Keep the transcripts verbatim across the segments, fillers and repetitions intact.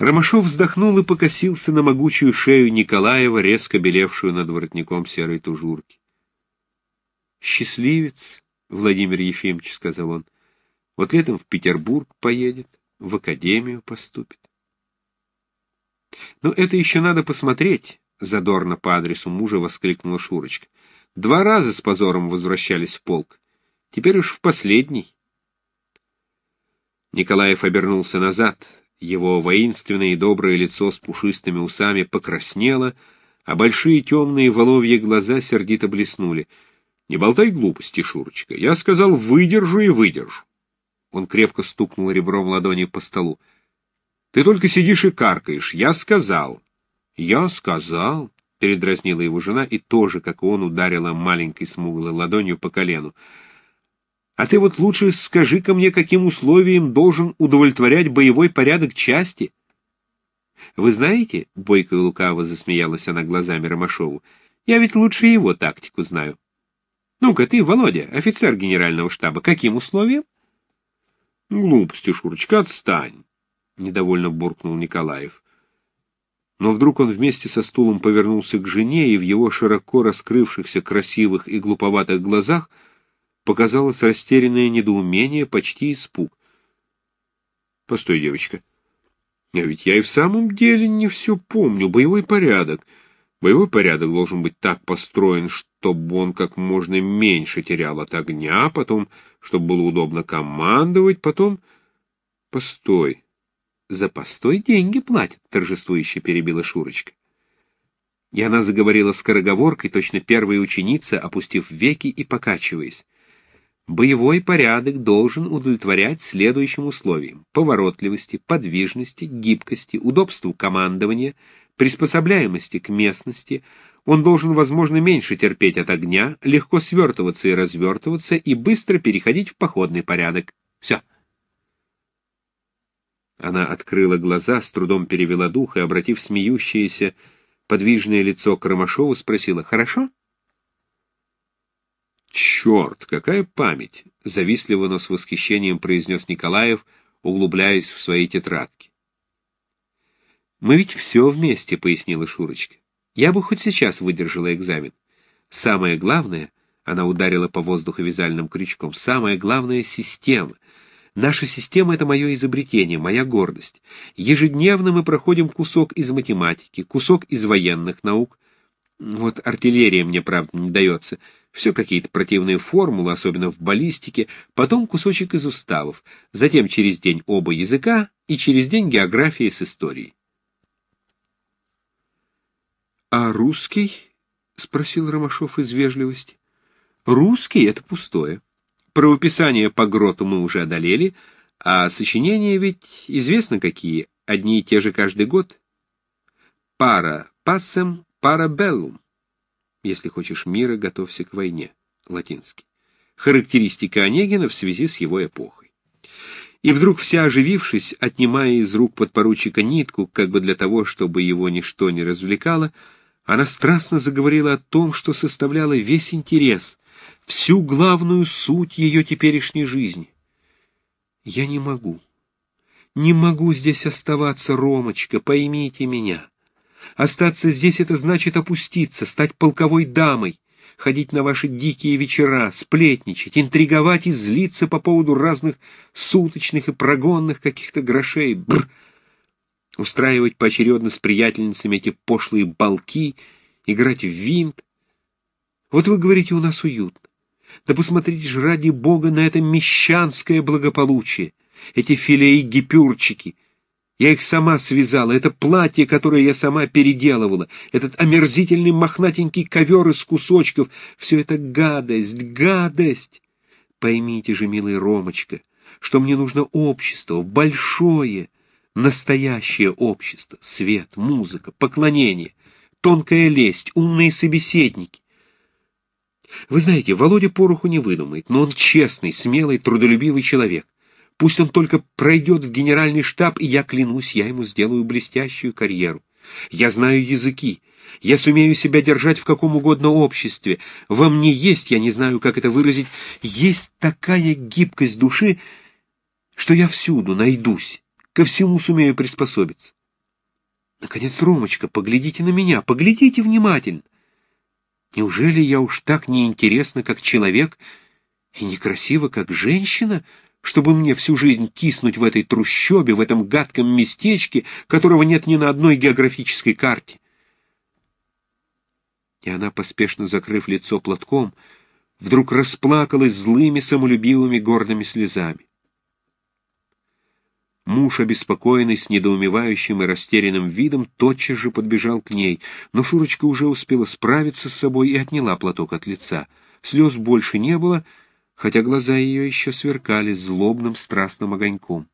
Ромашов вздохнул и покосился на могучую шею Николаева, резко белевшую над воротником серой тужурки. «Счастливец, Владимир Ефимович», — сказал он, — «вот летом в Петербург поедет, в академию поступит». «Ну, это еще надо посмотреть», — задорно по адресу мужа воскликнула Шурочка. «Два раза с позором возвращались в полк. Теперь уж в последний». Николаев обернулся назад. Его воинственное и доброе лицо с пушистыми усами покраснело, а большие темные воловьи глаза сердито блеснули. «Не болтай глупости, Шурочка. Я сказал, выдержу и выдержу». Он крепко стукнул ребром ладони по столу. «Ты только сидишь и каркаешь. Я сказал». «Я сказал», — передразнила его жена и тоже, как и он, ударила маленькой смуглой ладонью по колену. «А ты вот лучше скажи-ка мне, каким условиям должен удовлетворять боевой порядок части?» «Вы знаете, — бойко и лукаво засмеялась она глазами Ромашову, — я ведь лучше его тактику знаю. Ну-ка ты, Володя, офицер генерального штаба, каким условиям?» «Глупости, Шурочка, отстань!» — недовольно буркнул Николаев. Но вдруг он вместе со стулом повернулся к жене, и в его широко раскрывшихся красивых и глуповатых глазах показалось растерянное недоумение, почти испуг. «Постой, девочка. А ведь я и в самом деле не все помню. Боевой порядок. Боевой порядок должен быть так построен, чтобы он как можно меньше терял от огня, потом, чтобы было удобно командовать, потом... Постой. За постой деньги платят», — торжествующе перебила Шурочка. И она заговорила скороговоркой, точно первая ученица, опустив веки и покачиваясь. «Боевой порядок должен удовлетворять следующим условиям: поворотливости, подвижности, гибкости, удобству командования, приспособляемости к местности. Он должен, возможно, меньше терпеть от огня, легко свертываться и развертываться и быстро переходить в походный порядок. Все». Она открыла глаза, с трудом перевела дух и, обратив смеющееся, подвижное лицо к Ромашову, спросила: «Хорошо?» «Черт, какая память!» — завистливо, но с восхищением произнес Николаев, углубляясь в свои тетрадки. «Мы ведь все вместе», — пояснила Шурочка. «Я бы хоть сейчас выдержала экзамен. Самое главное», — она ударила по воздуху вязальным крючком, — «самое главное — система. Наша система — это мое изобретение, моя гордость. Ежедневно мы проходим кусок из математики, кусок из военных наук. Вот артиллерия мне, правда, не дается. Все какие-то противные формулы, особенно в баллистике, потом кусочек из уставов, затем через день оба языка и через день география с историей». «А русский?» — спросил Ромашов из вежливости. «Русский — это пустое. Правописание по Гроту мы уже одолели, а сочинения ведь известно какие, одни и те же каждый год. Пара пассем, пара беллум. Если хочешь мира, готовься к войне. Латинский. Характеристика Онегина в связи с его эпохой». И вдруг, вся оживившись, отнимая из рук подпоручика нитку, как бы для того, чтобы его ничто не развлекало, она страстно заговорила о том, что составляло весь интерес, всю главную суть ее теперешней жизни. «Я не могу, не могу здесь оставаться, Ромочка, поймите меня. Остаться здесь — это значит опуститься, стать полковой дамой, ходить на ваши дикие вечера, сплетничать, интриговать и злиться по поводу разных суточных и прогонных каких-то грошей, бррр, устраивать поочередно с приятельницами эти пошлые балки, играть в винт. Вот вы говорите, у нас уютно. Да посмотрите же, ради бога, на это мещанское благополучие, эти филеи-гипюрчики. Я их сама связала, это платье, которое я сама переделывала, этот омерзительный мохнатенький ковер из кусочков, все это гадость, гадость. Поймите же, милый Ромочка, что мне нужно общество, большое, настоящее общество, свет, музыка, поклонение, тонкая лесть, умные собеседники. Вы знаете, Володя пороху не выдумает, но он честный, смелый, трудолюбивый человек. Пусть он только пройдет в генеральный штаб, и я клянусь, я ему сделаю блестящую карьеру. Я знаю языки, я сумею себя держать в каком угодно обществе. Во мне есть, я не знаю, как это выразить, есть такая гибкость души, что я всюду найдусь, ко всему сумею приспособиться. Наконец, Ромочка, поглядите на меня, поглядите внимательно. Неужели я уж так неинтересна, как человек, и некрасива, как женщина, чтобы мне всю жизнь киснуть в этой трущобе, в этом гадком местечке, которого нет ни на одной географической карте? И она, поспешно закрыв лицо платком, вдруг расплакалась злыми, самолюбивыми, гордыми слезами. Муж, обеспокоенный, с недоумевающим и растерянным видом, тотчас же подбежал к ней, но Шурочка уже успела справиться с собой и отняла платок от лица. Слез больше не было, хотя глаза ее еще сверкали злобным страстным огоньком.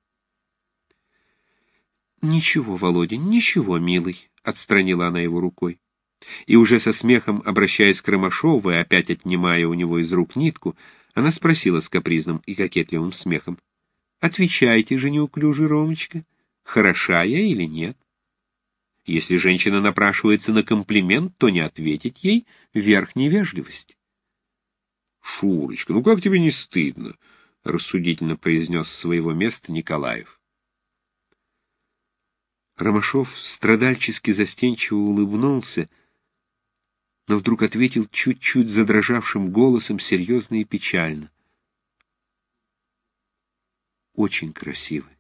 «Ничего, Володя, ничего, милый», — отстранила она его рукой. И уже со смехом, обращаясь к Ромашову и опять отнимая у него из рук нитку, она спросила с капризным и кокетливым смехом: «Отвечайте же, неуклюжий Ромочка, хороша я или нет? Если женщина напрашивается на комплимент, то не ответить ей — верх невежливости». «Шурочка, ну как тебе не стыдно?» — рассудительно произнес с своего места Николаев. Ромашов страдальчески застенчиво улыбнулся, но вдруг ответил чуть-чуть задрожавшим голосом, серьезно и печально: «Очень красивый».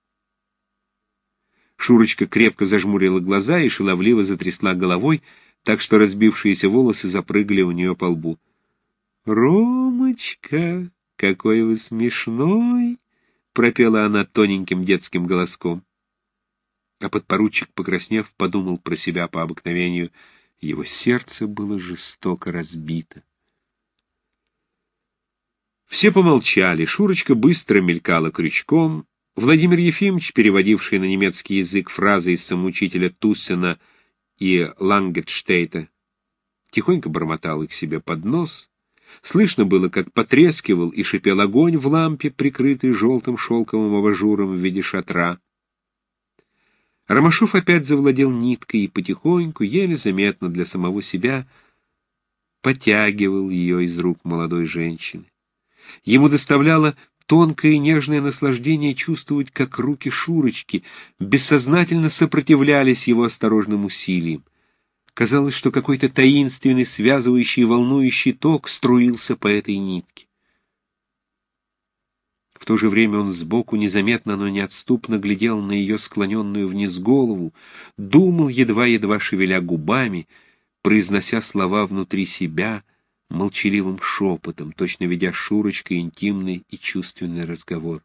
Шурочка крепко зажмурила глаза и шаловливо затрясла головой, так что разбившиеся волосы запрыгали у нее по лбу. «Ромочка, какой вы смешной!» — пропела она тоненьким детским голоском. А подпоручик, покраснев, подумал про себя по обыкновению: его сердце было жестоко разбито. Все помолчали, Шурочка быстро мелькала крючком, Владимир Ефимович, переводивший на немецкий язык фразы из самоучителя Туссена и Лангетштейта, тихонько бормотал их себе под нос. Слышно было, как потрескивал и шипел огонь в лампе, прикрытой желтым шелковым абажуром в виде шатра. Ромашов опять завладел ниткой и потихоньку, еле заметно для самого себя, потягивал ее из рук молодой женщины. Ему доставляло тонкое и нежное наслаждение чувствовать, как руки Шурочки бессознательно сопротивлялись его осторожным усилиям. Казалось, что какой-то таинственный, связывающий, волнующий ток струился по этой нитке. В то же время он сбоку незаметно, но неотступно глядел на ее склоненную вниз голову, думал, едва-едва шевеля губами, произнося слова внутри себя молчаливым шепотом, точно ведя с Шурочкой интимный и чувственный разговор.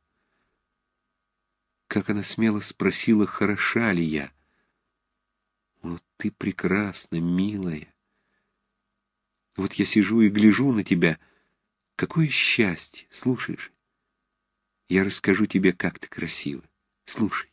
Как она смело спросила, хороша ли я. «Вот ты прекрасна, милая. Вот я сижу и гляжу на тебя. Какое счастье! Слушаешь? Я расскажу тебе, как ты красива. Слушай.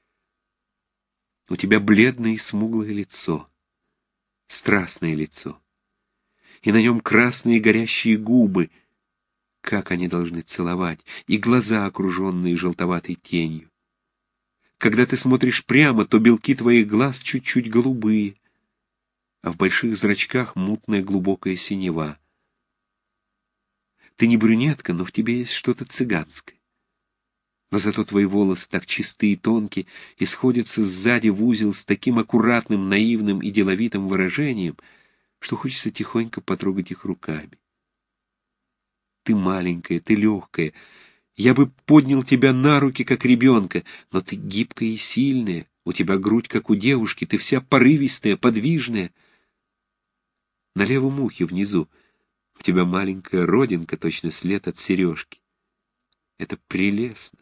У тебя бледное и смуглое лицо, страстное лицо, и на нем красные горящие губы, как они должны целовать, и глаза, окруженные желтоватой тенью. Когда ты смотришь прямо, то белки твоих глаз чуть-чуть голубые, а в больших зрачках мутная глубокая синева. Ты не брюнетка, но в тебе есть что-то цыганское. Но зато твои волосы так чисты и тонкие и сходятся сзади в узел с таким аккуратным, наивным и деловитым выражением, что хочется тихонько потрогать их руками. Ты маленькая, ты легкая. Я бы поднял тебя на руки, как ребенка, но ты гибкая и сильная, у тебя грудь, как у девушки, ты вся порывистая, подвижная. На левом ухе внизу у тебя маленькая родинка, точно след от сережки. Это прелестно.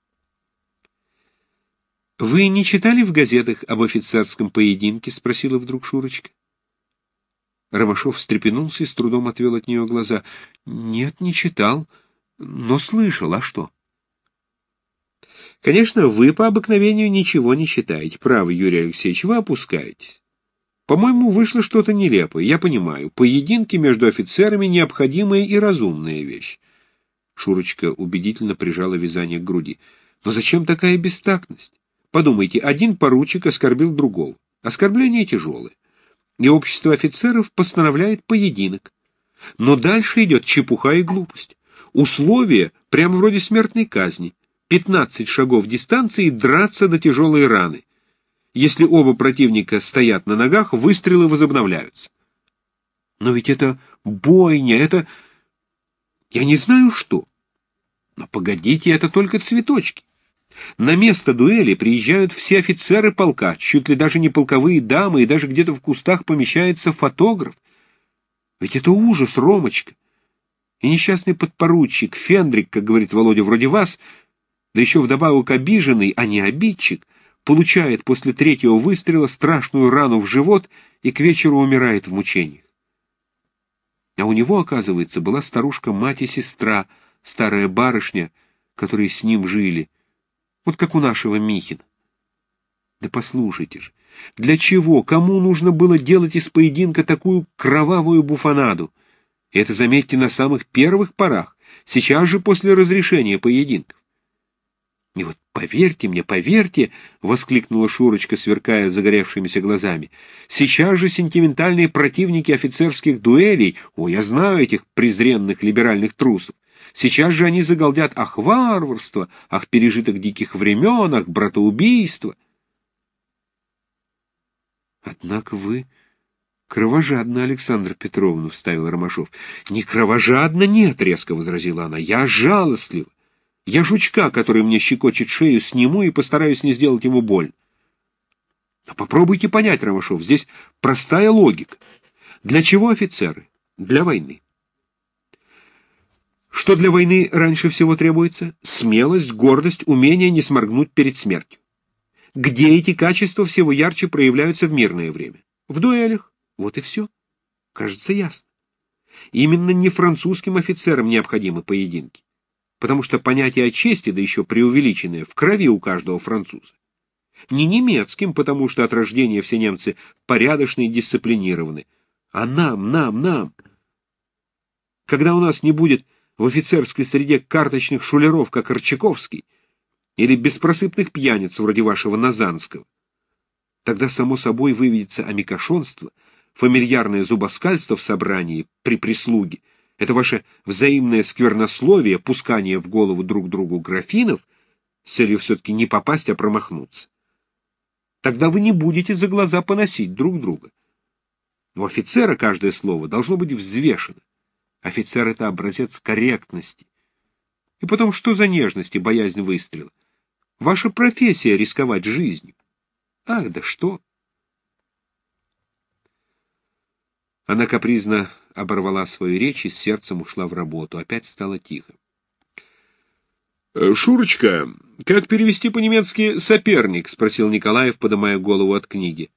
«Вы не читали в газетах об офицерском поединке?» — спросила вдруг Шурочка. Ромашов встрепенулся и с трудом отвел от нее глаза. «Нет, не читал, но слышал. А что?» «Конечно, вы по обыкновению ничего не читаете. Право, Юрий Алексеевич, вы опускаетесь. По-моему, вышло что-то нелепое. Я понимаю, поединки между офицерами — необходимая и разумная вещь». Шурочка убедительно прижала вязание к груди. «Но зачем такая бестактность? Подумайте, один поручик оскорбил другого. Оскорбление тяжелое. И общество офицеров постановляет поединок. Но дальше идет чепуха и глупость. Условия прямо вроде смертной казни. Пятнадцать шагов дистанции и драться до тяжелой раны. Если оба противника стоят на ногах, выстрелы возобновляются. Но ведь это бойня, это... Я не знаю что. Но погодите, это только цветочки. На место дуэли приезжают все офицеры полка, чуть ли даже не полковые дамы, и даже где-то в кустах помещается фотограф. Ведь это ужас, Ромочка. И несчастный подпоручик, Фендрик, как говорит Володя, вроде вас, да еще вдобавок обиженный, а не обидчик, получает после третьего выстрела страшную рану в живот и к вечеру умирает в мучениях. А у него, оказывается, была старушка-мать и сестра, старая барышня, которые с ним жили, вот как у нашего Михина. Да послушайте же, для чего, кому нужно было делать из поединка такую кровавую буфонаду? И это, заметьте, на самых первых порах, сейчас же после разрешения поединков. И вот поверьте мне, поверьте, — воскликнула Шурочка, сверкая загоревшимися глазами, — сейчас же сентиментальные противники офицерских дуэлей, о, я знаю этих презренных либеральных трусов, сейчас же они загалдят: ах, варварство, ах, пережиток диких времен, ах, братоубийство. Однако вы кровожадна, Александра Петровна, — вставил Ромашов. Не кровожадна, нет, — резко возразила она, — я жалостлива. Я жучка, который мне щекочет шею, сниму и постараюсь не сделать ему больно. Но попробуйте понять, Ромашов, здесь простая логика. Для чего офицеры? Для войны. Что для войны раньше всего требуется? Смелость, гордость, умение не сморгнуть перед смертью. Где эти качества всего ярче проявляются в мирное время? В дуэлях. Вот и все. Кажется, ясно. Именно не французским офицерам необходимы поединки, потому что понятие о чести, да еще преувеличенное, в крови у каждого француза. Не немецким, потому что от рождения все немцы порядочны и дисциплинированы, а нам, нам, нам. Когда у нас не будет в офицерской среде карточных шулеров, как Арчаковский, или беспросыпных пьяниц, вроде вашего Назанского, тогда, само собой, выведется амикошонство, фамильярное зубоскальство в собрании при прислуге, это ваше взаимное сквернословие, пускание в голову друг другу графинов, с целью все-таки не попасть, а промахнуться. Тогда вы не будете за глаза поносить друг друга. У офицера каждое слово должно быть взвешено. Офицер — это образец корректности. И потом, что за нежность и боязнь выстрела? Ваша профессия — рисковать жизнью. Ах, да что! Она капризно оборвала свою речь и с сердцем ушла в работу. Опять стало тихо. «Шурочка, как перевести по-немецки «соперник»?» — спросил Николаев, поднимая голову от книги.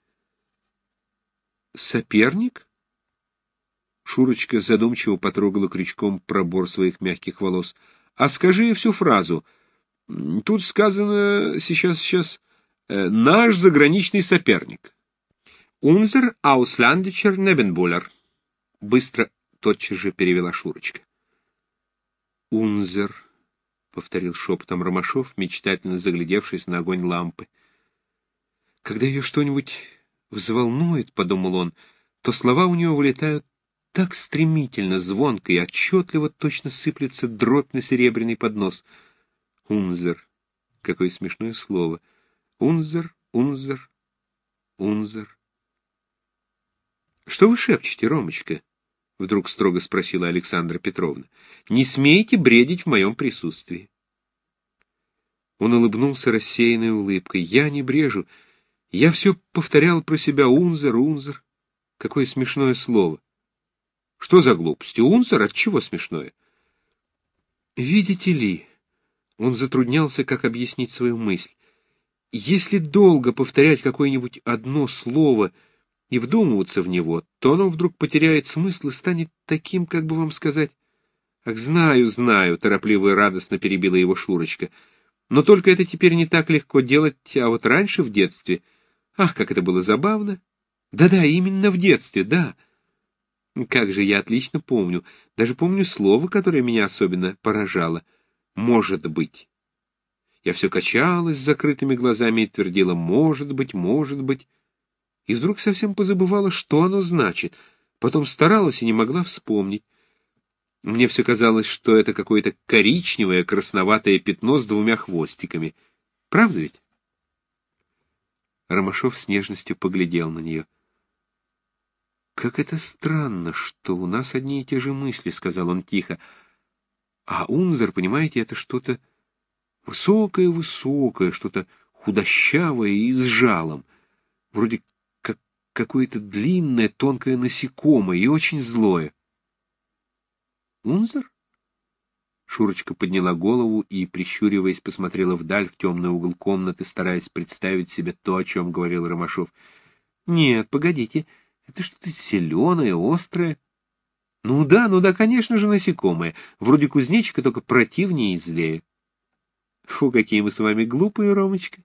«Соперник?» Шурочка задумчиво потрогала крючком пробор своих мягких волос. «А скажи всю фразу. Тут сказано сейчас, сейчас, наш заграничный соперник». «Unser ausländischer Nebenbuhler», — быстро, тотчас же перевела Шурочка. «Унзер», — повторил шепотом Ромашов, мечтательно заглядевшись на огонь лампы. «Когда ее что-нибудь взволнует, — подумал он, — то слова у него вылетают так стремительно, звонко и отчетливо, точно сыплется дробь на серебряный поднос. Унзер. Какое смешное слово. Унзер, унзер, унзер. «Что вы шепчете, Ромочка?» — вдруг строго спросила Александра Петровна. «Не смейте бредить в моем присутствии». Он улыбнулся рассеянной улыбкой. «Я не брежу. Я все повторял про себя: унзер, унзер. Какое смешное слово». «Что за глупости? Унзер? Отчего смешное?» «Видите ли...» — он затруднялся, как объяснить свою мысль. «Если долго повторять какое-нибудь одно слово и вдумываться в него, то оно вдруг потеряет смысл и станет таким, как бы вам сказать...» «Ах, знаю, знаю», — торопливо и радостно перебила его Шурочка. «Но только это теперь не так легко делать, а вот раньше, в детстве... Ах, как это было забавно! Да-да, именно в детстве, да. Как же я отлично помню, даже помню слово, которое меня особенно поражало. Может быть. Я все качалась с закрытыми глазами и твердила: может быть, может быть. И вдруг совсем позабывала, что оно значит. Потом старалась и не могла вспомнить. Мне все казалось, что это какое-то коричневое красноватое пятно с двумя хвостиками. Правда ведь?» Ромашов с нежностью поглядел на нее. «Как это странно, что у нас одни и те же мысли», — сказал он тихо. «А Унзер, понимаете, это что-то высокое-высокое, что-то худощавое и с жалом, вроде как какое-то длинное тонкое насекомое и очень злое». «Унзер?» Шурочка подняла голову и, прищуриваясь, посмотрела вдаль в темный угол комнаты, стараясь представить себе то, о чем говорил Ромашов. «Нет, погодите, это что-то зеленое, острое». «Ну да, ну да, конечно же, насекомое. Вроде кузнечика, только противнее и злее». «Фу, какие мы с вами глупые, Ромочка».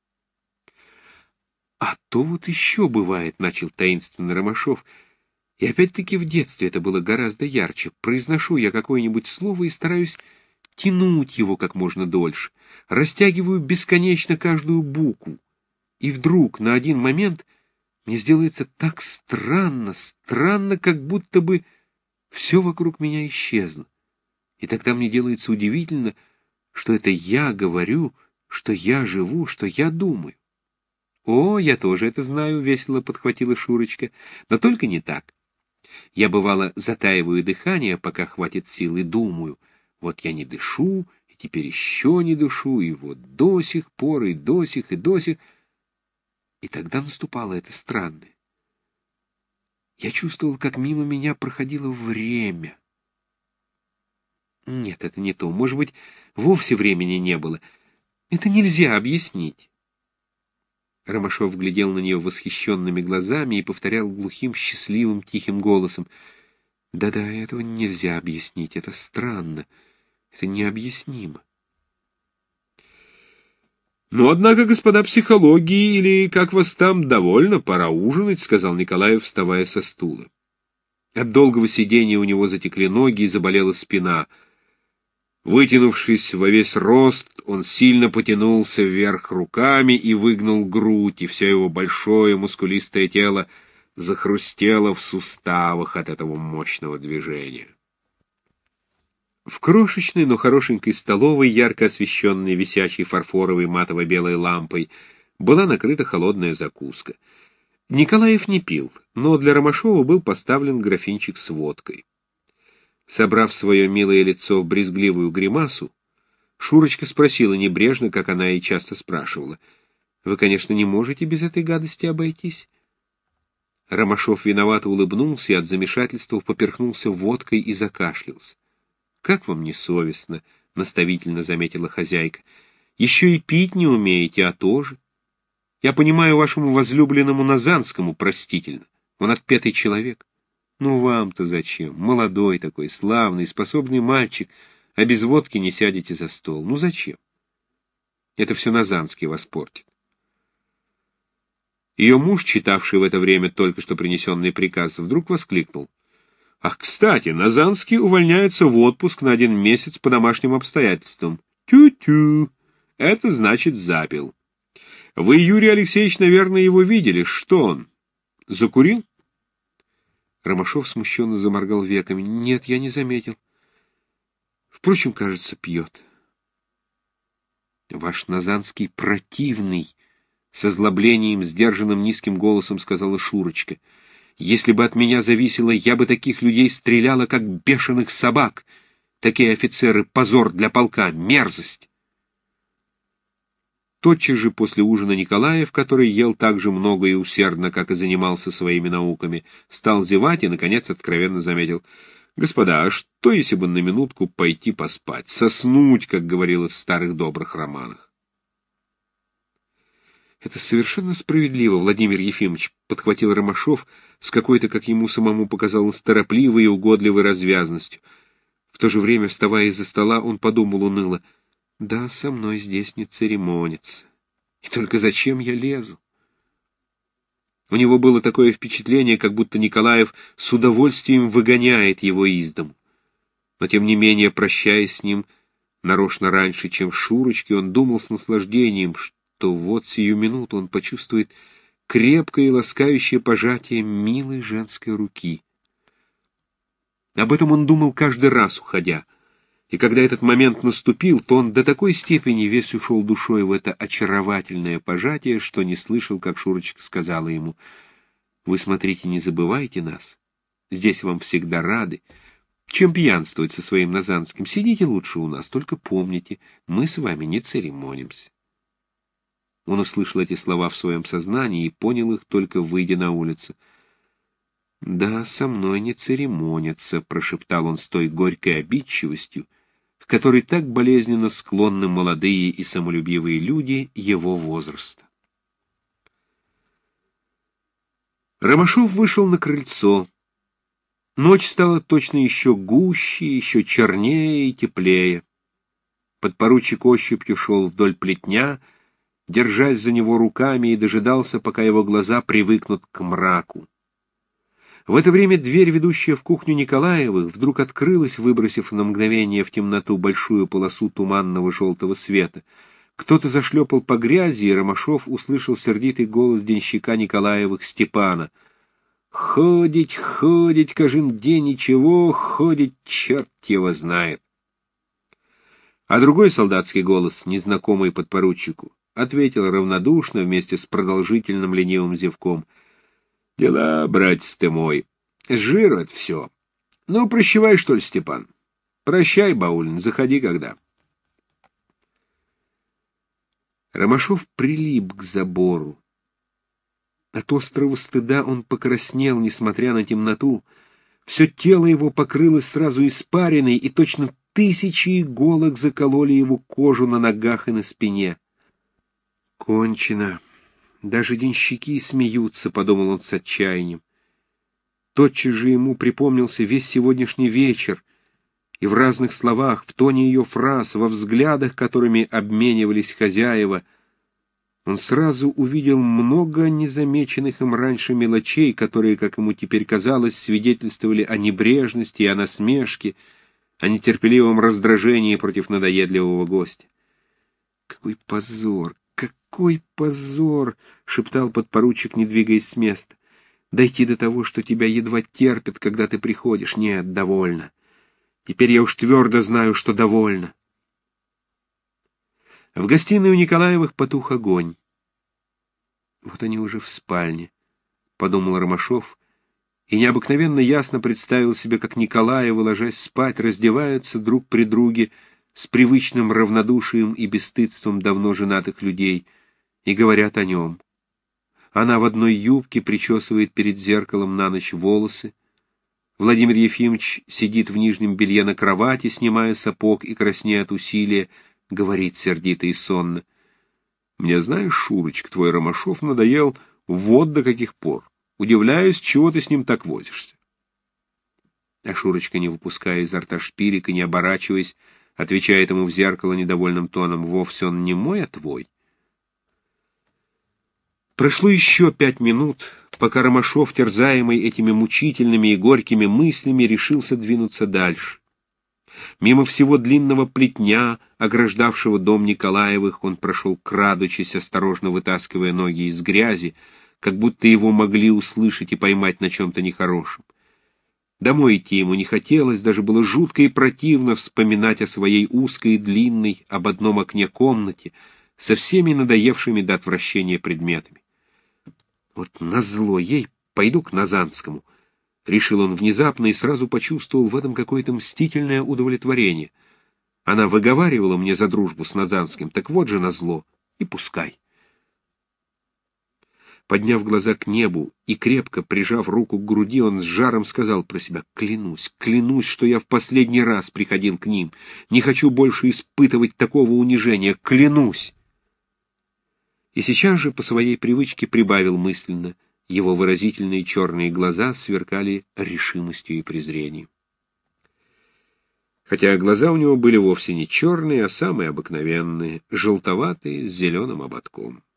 «А то вот еще бывает», — начал таинственно Ромашов, — и опять-таки в детстве это было гораздо ярче. Произношу я какое-нибудь слово и стараюсь тянуть его как можно дольше. Растягиваю бесконечно каждую букву. И вдруг на один момент мне сделается так странно, странно, как будто бы все вокруг меня исчезло. И тогда мне делается удивительно, что это я говорю, что я живу, что я думаю. «О, я тоже это знаю», — весело подхватила Шурочка, — «но только не так. Я, бывало, затаиваю дыхание, пока хватит сил, и думаю, вот я не дышу, и теперь еще не дышу, и вот до сих пор, и до сих, и до сих». И тогда наступало это странное. Я чувствовал, как мимо меня проходило время. Нет, это не то. Может быть, вовсе времени не было. Это нельзя объяснить. Ромашов глядел на нее восхищенными глазами и повторял глухим, счастливым, тихим голосом: «Да-да, этого нельзя объяснить, это странно, это необъяснимо». «Ну, однако, господа психологии, или как вас там, довольно, пора ужинать», — сказал Николаев, вставая со стула. От долгого сидения у него затекли ноги и заболела спина. Вытянувшись во весь рост, он сильно потянулся вверх руками и выгнул грудь, и все его большое мускулистое тело захрустело в суставах от этого мощного движения. В крошечной, но хорошенькой столовой, ярко освещенной висячей фарфоровой матово-белой лампой, была накрыта холодная закуска. Николаев не пил, но для Ромашова был поставлен графинчик с водкой. Собрав свое милое лицо в брезгливую гримасу, Шурочка спросила небрежно, как она и часто спрашивала: «Вы, конечно, не можете без этой гадости обойтись?» Ромашов виновато улыбнулся и от замешательства поперхнулся водкой и закашлялся. «Как вам не совестно?» — наставительно заметила хозяйка. «Еще и пить не умеете, а тоже. Я понимаю, вашему возлюбленному Назанскому простительно. Он отпетый человек. Ну вам-то зачем? Молодой такой, славный, способный мальчик, а без водки не сядете за стол. Ну зачем? Это все Назанский вас портит». Ее муж, читавший в это время только что принесенный приказ, вдруг воскликнул: «Ах, кстати, Назанский увольняется в отпуск на один месяц по домашним обстоятельствам. Тю-тю! Это значит запил. Вы, Юрий Алексеевич, наверное, его видели. Что он? Закурил?» Ромашов смущенно заморгал веками. «Нет, я не заметил. Впрочем, кажется, пьет». «Ваш Назанский противный», — с озлоблением, сдержанным низким голосом сказала Шурочка. «Если бы от меня зависело, я бы таких людей стреляла, как бешеных собак. Такие офицеры — позор для полка, мерзость». Тотчас же после ужина Николаев, который ел так же много и усердно, как и занимался своими науками, стал зевать и, наконец, откровенно заметил: «Господа, а что, если бы на минутку пойти поспать, соснуть, как говорилось в старых добрых романах?» «Это совершенно справедливо, Владимир Ефимович», — подхватил Ромашов с какой-то, как ему самому показалось, торопливой и угодливой развязностью. В то же время, вставая из-за стола, он подумал уныло: «Да, со мной здесь не церемонится. И только зачем я лезу?» У него было такое впечатление, как будто Николаев с удовольствием выгоняет его из дому. Но, тем не менее, прощаясь с ним нарочно раньше, чем Шурочке, он думал с наслаждением, что вот сию минуту он почувствует крепкое и ласкающее пожатие милой женской руки. Об этом он думал каждый раз, уходя. И когда этот момент наступил, то он до такой степени весь ушел душой в это очаровательное пожатие, что не слышал, как Шурочка сказала ему: «Вы, смотрите, не забывайте нас. Здесь вам всегда рады. Чем пьянствовать со своим Назанским? Сидите лучше у нас, только помните, мы с вами не церемонимся». Он услышал эти слова в своем сознании и понял их, только выйдя на улицу. «Да, со мной не церемонятся», — прошептал он с той горькой обидчивостью, к которой так болезненно склонны молодые и самолюбивые люди его возраста. Ромашов вышел на крыльцо. Ночь стала точно еще гуще, еще чернее и теплее. Подпоручик ощупью шел вдоль плетня, держась за него руками, и дожидался, пока его глаза привыкнут к мраку. В это время дверь, ведущая в кухню Николаевых, вдруг открылась, выбросив на мгновение в темноту большую полосу туманного желтого света. Кто-то зашлепал по грязи, и Ромашов услышал сердитый голос денщика Николаевых Степана. «Ходить, ходить, каждый день ничего, ходить, черт его знает». А другой солдатский голос, незнакомый подпоручику, ответил равнодушно вместе с продолжительным ленивым зевком: «Дела, братец ты мой, с жиру это все. Ну, прощавай, что ли, Степан? Прощай, Баулин, заходи когда». Ромашов прилип к забору. От острого стыда он покраснел, несмотря на темноту. Все тело его покрылось сразу испариной, и точно тысячи иголок закололи его кожу на ногах и на спине. «Кончено. Даже денщики смеются», — подумал он с отчаянием. Тотчас же ему припомнился весь сегодняшний вечер, и в разных словах, в тоне ее фраз, во взглядах, которыми обменивались хозяева, он сразу увидел много незамеченных им раньше мелочей, которые, как ему теперь казалось, свидетельствовали о небрежности и о насмешке, о нетерпеливом раздражении против надоедливого гостя. «Какой позор! Какой позор!» — шептал подпоручик, не двигаясь с места. «Дойти до того, что тебя едва терпят, когда ты приходишь. Нет, довольно. Теперь я уж твердо знаю, что довольно». В гостиной у Николаевых потух огонь. «Вот они уже в спальне», — подумал Ромашов, и необыкновенно ясно представил себе, как Николаевы, ложась спать, раздеваются друг при друге с привычным равнодушием и бесстыдством давно женатых людей, и говорят о нем. Она в одной юбке причесывает перед зеркалом на ночь волосы. Владимир Ефимович сидит в нижнем белье на кровати, снимая сапог и краснея от усилия, говорит сердито и сонно: «Мне, знаешь, Шурочка, твой Ромашов надоел вот до каких пор. Удивляюсь, чего ты с ним так возишься». А Шурочка, не выпуская изо рта шпилек и не оборачиваясь, отвечает ему в зеркало недовольным тоном: «Вовсе он не мой, а твой». Прошло еще пять минут, пока Ромашов, терзаемый этими мучительными и горькими мыслями, решился двинуться дальше. Мимо всего длинного плетня, ограждавшего дом Николаевых, он прошел, крадучись, осторожно вытаскивая ноги из грязи, как будто его могли услышать и поймать на чем-то нехорошем. Домой идти ему не хотелось, даже было жутко и противно вспоминать о своей узкой и длинной, об одном окне комнате, со всеми надоевшими до отвращения предметами. «Вот назло ей, пойду к Назанскому», — решил он внезапно и сразу почувствовал в этом какое-то мстительное удовлетворение. Она выговаривала мне за дружбу с Назанским, так вот же назло, и пускай. Подняв глаза к небу и крепко прижав руку к груди, он с жаром сказал про себя: «Клянусь, клянусь, что я в последний раз приходил к ним. Не хочу больше испытывать такого унижения. Клянусь!» И сейчас же по своей привычке прибавил мысленно. Его выразительные черные глаза сверкали решимостью и презрением. Хотя глаза у него были вовсе не черные, а самые обыкновенные, желтоватые, с зеленым ободком.